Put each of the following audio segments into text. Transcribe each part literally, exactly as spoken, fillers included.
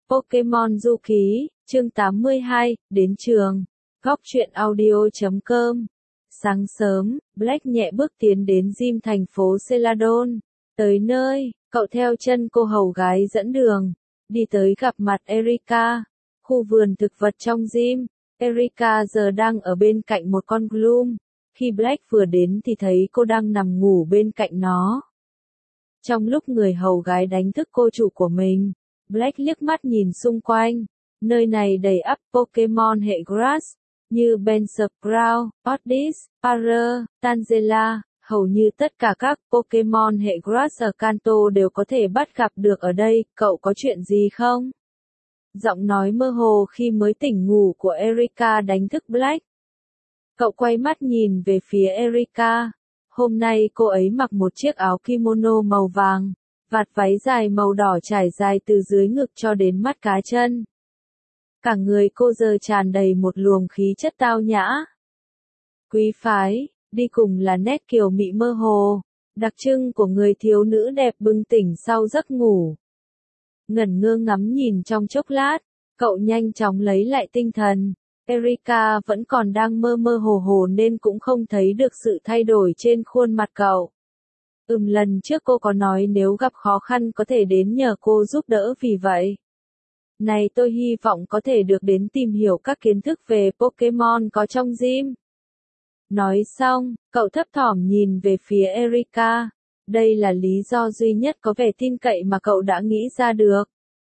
Pokemon Du Ký, chương tám mươi hai, đến trường. Góc truyện audio chấm com. Sáng sớm, Black nhẹ bước tiến đến gym thành phố Celadon. Tới nơi, cậu theo chân cô hầu gái dẫn đường, đi tới gặp mặt Erica. Khu vườn thực vật trong gym, Erica giờ đang ở bên cạnh một con Gloom. Khi Black vừa đến thì thấy cô đang nằm ngủ bên cạnh nó. Trong lúc người hầu gái đánh thức cô chủ của mình, Black liếc mắt nhìn xung quanh. Nơi này đầy ắp Pokemon hệ Grass, như Bensprout, Oddish, Parrot, Tangela. Hầu như tất cả các Pokemon hệ Grass ở Kanto đều có thể bắt gặp được ở đây. Cậu có chuyện gì không? Giọng nói mơ hồ khi mới tỉnh ngủ của Erica đánh thức Black. Cậu quay mắt nhìn về phía Erica. Hôm nay cô ấy mặc một chiếc áo kimono màu vàng, vạt váy dài màu đỏ trải dài từ dưới ngực cho đến mắt cá chân. Cả người cô giờ tràn đầy một luồng khí chất tao nhã, quý phái, đi cùng là nét kiều mị mơ hồ, đặc trưng của người thiếu nữ đẹp bừng tỉnh sau giấc ngủ. Ngẩn ngơ ngắm nhìn trong chốc lát, cậu nhanh chóng lấy lại tinh thần. Erica vẫn còn đang mơ mơ hồ hồ nên cũng không thấy được sự thay đổi trên khuôn mặt cậu. Ừm, lần trước cô có nói nếu gặp khó khăn có thể đến nhờ cô giúp đỡ, vì vậy này tôi hy vọng có thể được đến tìm hiểu các kiến thức về Pokemon có trong gym. Nói xong, cậu thấp thỏm nhìn về phía Erica. Đây là lý do duy nhất có vẻ tin cậy mà cậu đã nghĩ ra được.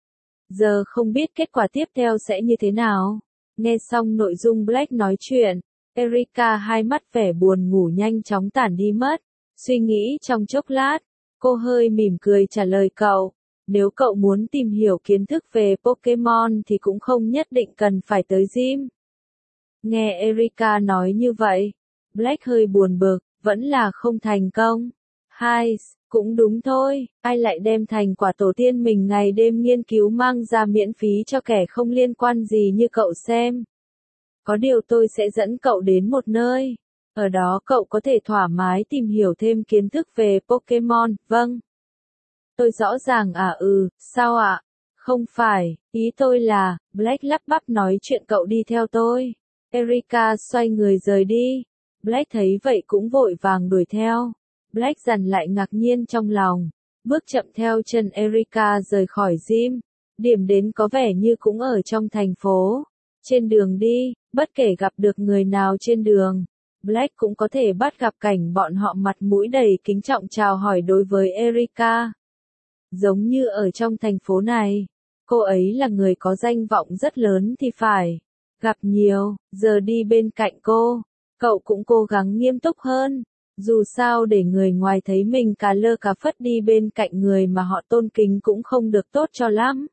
Giờ không biết kết quả tiếp theo sẽ như thế nào. Nghe xong nội dung Black nói chuyện, Erica hai mắt vẻ buồn ngủ nhanh chóng tản đi mất. Suy nghĩ trong chốc lát, cô hơi mỉm cười trả lời cậu. Nếu cậu muốn tìm hiểu kiến thức về Pokemon thì cũng không nhất định cần phải tới gym. Nghe Erica nói như vậy, Black hơi buồn bực, vẫn là không thành công. Hai, cũng đúng thôi, ai lại đem thành quả tổ tiên mình ngày đêm nghiên cứu mang ra miễn phí cho kẻ không liên quan gì như cậu xem. Có điều tôi sẽ dẫn cậu đến một nơi. Ở đó cậu có thể thoải mái tìm hiểu thêm kiến thức về Pokemon. Vâng. Tôi rõ ràng à ừ, sao ạ? Không phải, ý tôi là, Black lắp bắp nói chuyện, cậu đi theo tôi. Erica xoay người rời đi. Black thấy vậy cũng vội vàng đuổi theo. Black dằn lại ngạc nhiên trong lòng, bước chậm theo chân Erica rời khỏi gym. Điểm đến có vẻ như cũng ở trong thành phố. Trên đường đi, bất kể gặp được người nào trên đường, Black cũng có thể bắt gặp cảnh bọn họ mặt mũi đầy kính trọng chào hỏi đối với Erica. Giống như ở trong thành phố này, cô ấy là người có danh vọng rất lớn thì phải. Gặp nhiều, giờ đi bên cạnh cô, cậu cũng cố gắng nghiêm túc hơn. Dù sao để người ngoài thấy mình cà lơ cà phất đi bên cạnh người mà họ tôn kính cũng không được tốt cho lắm.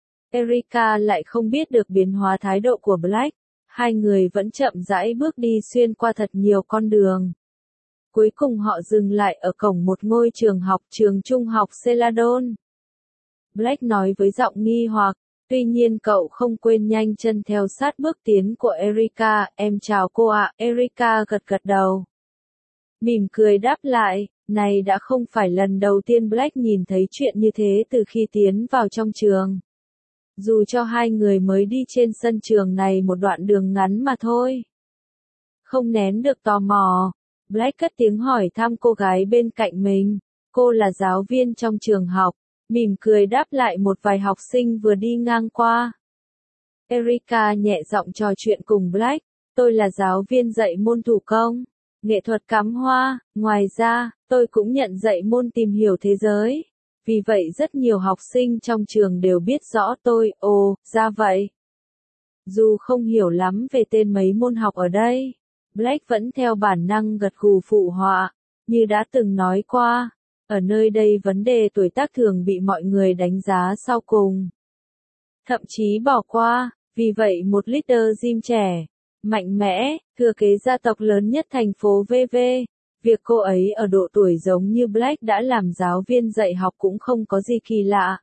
Erica lại không biết được biến hóa thái độ của Black. Hai người vẫn chậm rãi bước đi xuyên qua thật nhiều con đường. Cuối cùng họ dừng lại ở cổng một ngôi trường học, trường trung học Celadon. Black nói với giọng nghi hoặc, tuy nhiên cậu không quên nhanh chân theo sát bước tiến của Erica. Em chào cô ạ. Erica gật gật đầu, mỉm cười đáp lại. Này đã không phải lần đầu tiên Black nhìn thấy chuyện như thế từ khi tiến vào trong trường. Dù cho hai người mới đi trên sân trường này một đoạn đường ngắn mà thôi. Không nén được tò mò, Black cất tiếng hỏi thăm cô gái bên cạnh mình. Cô là giáo viên trong trường học, mỉm cười đáp lại một vài học sinh vừa đi ngang qua. Erica nhẹ giọng trò chuyện cùng Black. Tôi là giáo viên dạy môn thủ công, nghệ thuật cắm hoa, ngoài ra, tôi cũng nhận dạy môn tìm hiểu thế giới. Vì vậy rất nhiều học sinh trong trường đều biết rõ tôi. Ồ, ra vậy. Dù không hiểu lắm về tên mấy môn học ở đây, Black vẫn theo bản năng gật gù phụ họa. Như đã từng nói qua, ở nơi đây vấn đề tuổi tác thường bị mọi người đánh giá sau cùng, thậm chí bỏ qua. Vì vậy một leader gym trẻ, mạnh mẽ, thừa kế gia tộc lớn nhất thành phố vê vê. Việc cô ấy ở độ tuổi giống như Black đã làm giáo viên dạy học cũng không có gì kỳ lạ.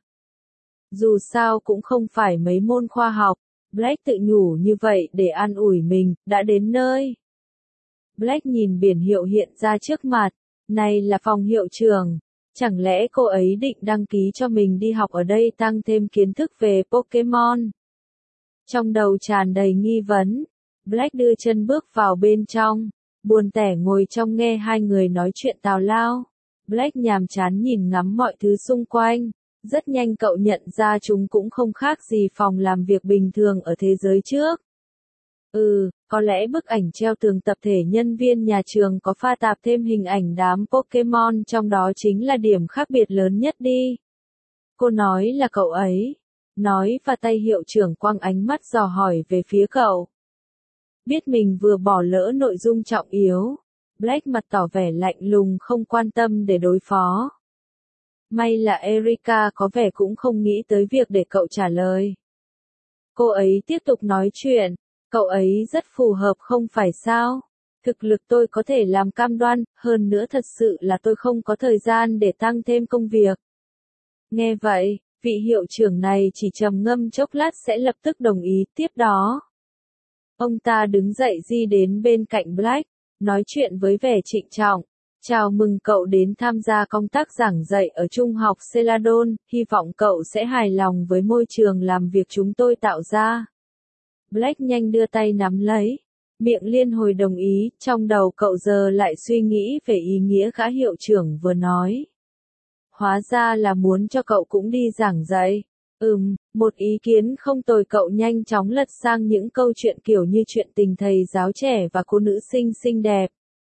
Dù sao cũng không phải mấy môn khoa học. Black tự nhủ như vậy để an ủi mình. Đã đến nơi, Black nhìn biển hiệu hiện ra trước mặt. Này là phòng hiệu trưởng. Chẳng lẽ cô ấy định đăng ký cho mình đi học ở đây tăng thêm kiến thức về Pokemon? Trong đầu tràn đầy nghi vấn, Black đưa chân bước vào bên trong, buồn tẻ ngồi trong nghe hai người nói chuyện tào lao. Black nhàm chán nhìn ngắm mọi thứ xung quanh, rất nhanh cậu nhận ra chúng cũng không khác gì phòng làm việc bình thường ở thế giới trước. Ừ, có lẽ bức ảnh treo tường tập thể nhân viên nhà trường có pha tạp thêm hình ảnh đám Pokemon trong đó chính là điểm khác biệt lớn nhất đi. Cô nói là cậu ấy. Nói và tay hiệu trưởng quăng ánh mắt dò hỏi về phía cậu. Biết mình vừa bỏ lỡ nội dung trọng yếu, Black mặt tỏ vẻ lạnh lùng không quan tâm để đối phó. May là Erika có vẻ cũng không nghĩ tới việc để cậu trả lời. Cô ấy tiếp tục nói chuyện, cậu ấy rất phù hợp không phải sao? Thực lực tôi có thể làm cam đoan, hơn nữa thật sự là tôi không có thời gian để tăng thêm công việc. Nghe vậy, vị hiệu trưởng này chỉ trầm ngâm chốc lát sẽ lập tức đồng ý tiếp đó. Ông ta đứng dậy đi đến bên cạnh Black, nói chuyện với vẻ trịnh trọng. Chào mừng cậu đến tham gia công tác giảng dạy ở Trung học Celadon, hy vọng cậu sẽ hài lòng với môi trường làm việc chúng tôi tạo ra. Black nhanh đưa tay nắm lấy, miệng liên hồi đồng ý, trong đầu cậu giờ lại suy nghĩ về ý nghĩa gã hiệu trưởng vừa nói. Hóa ra là muốn cho cậu cũng đi giảng dạy. Ừm, một ý kiến không tồi. Cậu nhanh chóng lật sang những câu chuyện kiểu như chuyện tình thầy giáo trẻ và cô nữ sinh xinh đẹp.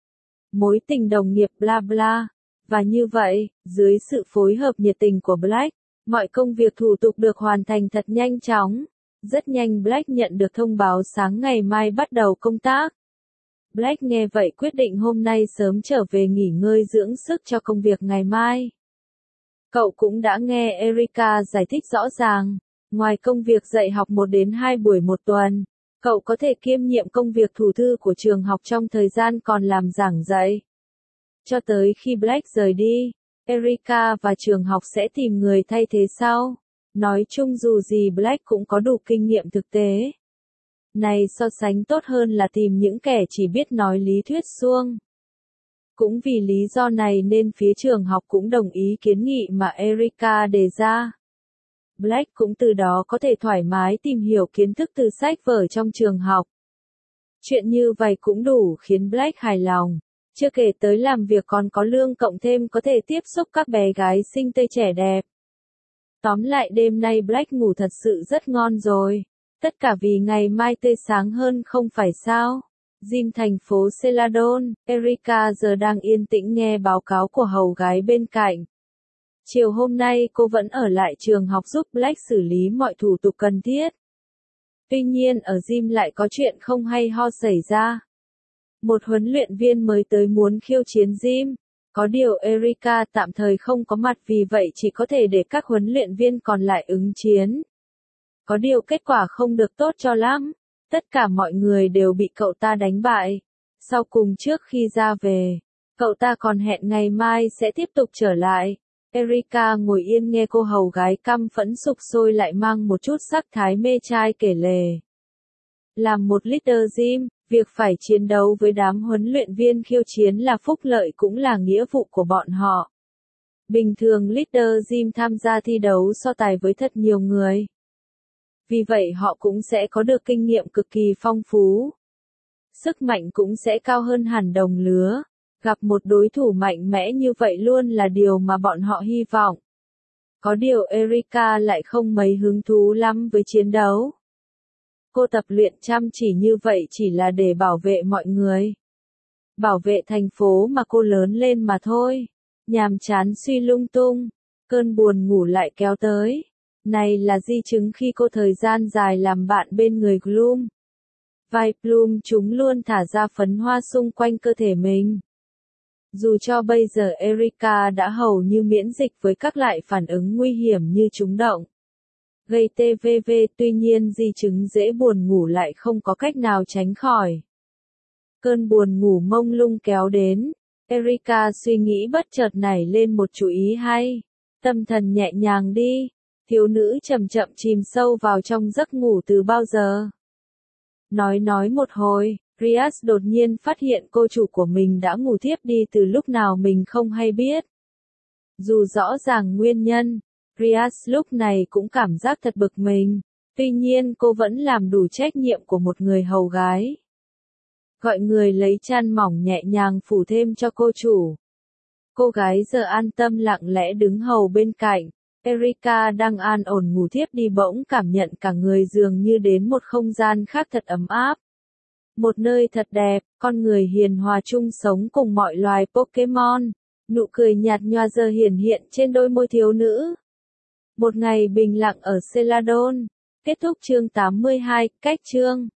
Mối tình đồng nghiệp bla bla. Và như vậy, dưới sự phối hợp nhiệt tình của Black, mọi công việc thủ tục được hoàn thành thật nhanh chóng. Rất nhanh Black nhận được thông báo sáng ngày mai bắt đầu công tác. Black nghe vậy quyết định hôm nay sớm trở về nghỉ ngơi dưỡng sức cho công việc ngày mai. Cậu cũng đã nghe Erika giải thích rõ ràng, ngoài công việc dạy học một đến hai buổi một tuần, cậu có thể kiêm nhiệm công việc thủ thư của trường học trong thời gian còn làm giảng dạy. Cho tới khi Black rời đi, Erika và trường học sẽ tìm người thay thế sau. Nói chung dù gì Black cũng có đủ kinh nghiệm thực tế. Này so sánh tốt hơn là tìm những kẻ chỉ biết nói lý thuyết suông. Cũng vì lý do này nên phía trường học cũng đồng ý kiến nghị mà Erika đề ra. Black cũng từ đó có thể thoải mái tìm hiểu kiến thức từ sách vở trong trường học. Chuyện như vậy cũng đủ khiến Black hài lòng. Chưa kể tới làm việc còn có lương cộng thêm có thể tiếp xúc các bé gái xinh tươi trẻ đẹp. Tóm lại đêm nay Black ngủ thật sự rất ngon rồi. Tất cả vì ngày mai tươi sáng hơn không phải sao? Gym thành phố Celadon, Erika giờ đang yên tĩnh nghe báo cáo của hầu gái bên cạnh. Chiều hôm nay cô vẫn ở lại trường học giúp Black xử lý mọi thủ tục cần thiết. Tuy nhiên ở gym lại có chuyện không hay ho xảy ra. Một huấn luyện viên mới tới muốn khiêu chiến gym. Có điều Erika tạm thời không có mặt vì vậy chỉ có thể để các huấn luyện viên còn lại ứng chiến. Có điều kết quả không được tốt cho lắm. Tất cả mọi người đều bị cậu ta đánh bại. Sau cùng trước khi ra về, cậu ta còn hẹn ngày mai sẽ tiếp tục trở lại. Erika ngồi yên nghe cô hầu gái căm phẫn sục sôi lại mang một chút sắc thái mê trai kể lể. Làm một leader gym, việc phải chiến đấu với đám huấn luyện viên khiêu chiến là phúc lợi cũng là nghĩa vụ của bọn họ. Bình thường leader gym tham gia thi đấu so tài với thật nhiều người. Vì vậy họ cũng sẽ có được kinh nghiệm cực kỳ phong phú. Sức mạnh cũng sẽ cao hơn hẳn đồng lứa. Gặp một đối thủ mạnh mẽ như vậy luôn là điều mà bọn họ hy vọng. Có điều Erika lại không mấy hứng thú lắm với chiến đấu. Cô tập luyện chăm chỉ như vậy chỉ là để bảo vệ mọi người. Bảo vệ thành phố mà cô lớn lên mà thôi. Nhàm chán suy lung tung. Cơn buồn ngủ lại kéo tới. Này là di chứng khi cô thời gian dài làm bạn bên người Gloom. Vai Bloom chúng luôn thả ra phấn hoa xung quanh cơ thể mình. Dù cho bây giờ Erika đã hầu như miễn dịch với các loại phản ứng nguy hiểm như trúng độc, gây tê vê vê, tuy nhiên di chứng dễ buồn ngủ lại không có cách nào tránh khỏi. Cơn buồn ngủ mông lung kéo đến, Erika suy nghĩ bất chợt nảy lên một chủ ý hay. Tâm thần nhẹ nhàng đi, thiếu nữ chậm chậm chìm sâu vào trong giấc ngủ từ bao giờ. Nói nói một hồi, Rias đột nhiên phát hiện cô chủ của mình đã ngủ thiếp đi từ lúc nào mình không hay biết. Dù rõ ràng nguyên nhân, Rias lúc này cũng cảm giác thật bực mình. Tuy nhiên cô vẫn làm đủ trách nhiệm của một người hầu gái. Gọi người lấy chăn mỏng nhẹ nhàng phủ thêm cho cô chủ. Cô gái giờ an tâm lặng lẽ đứng hầu bên cạnh. Erika đang an ổn ngủ thiếp đi bỗng cảm nhận cả người dường như đến một không gian khác thật ấm áp. Một nơi thật đẹp, con người hiền hòa chung sống cùng mọi loài Pokemon. Nụ cười nhạt nhòa giờ hiển hiện trên đôi môi thiếu nữ. Một ngày bình lặng ở Celadon. Kết thúc chương tám mươi hai, cách chương.